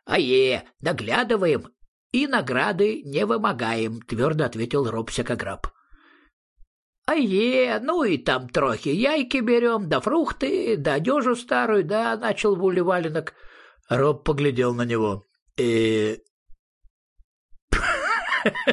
доглядываем и награды не вымогаем, — твердо ответил Роб Всякограб. Ну и там трохи яйки берем, да фрукты, да одежу старую, да, — начал Вули Валенок. Роб поглядел на него.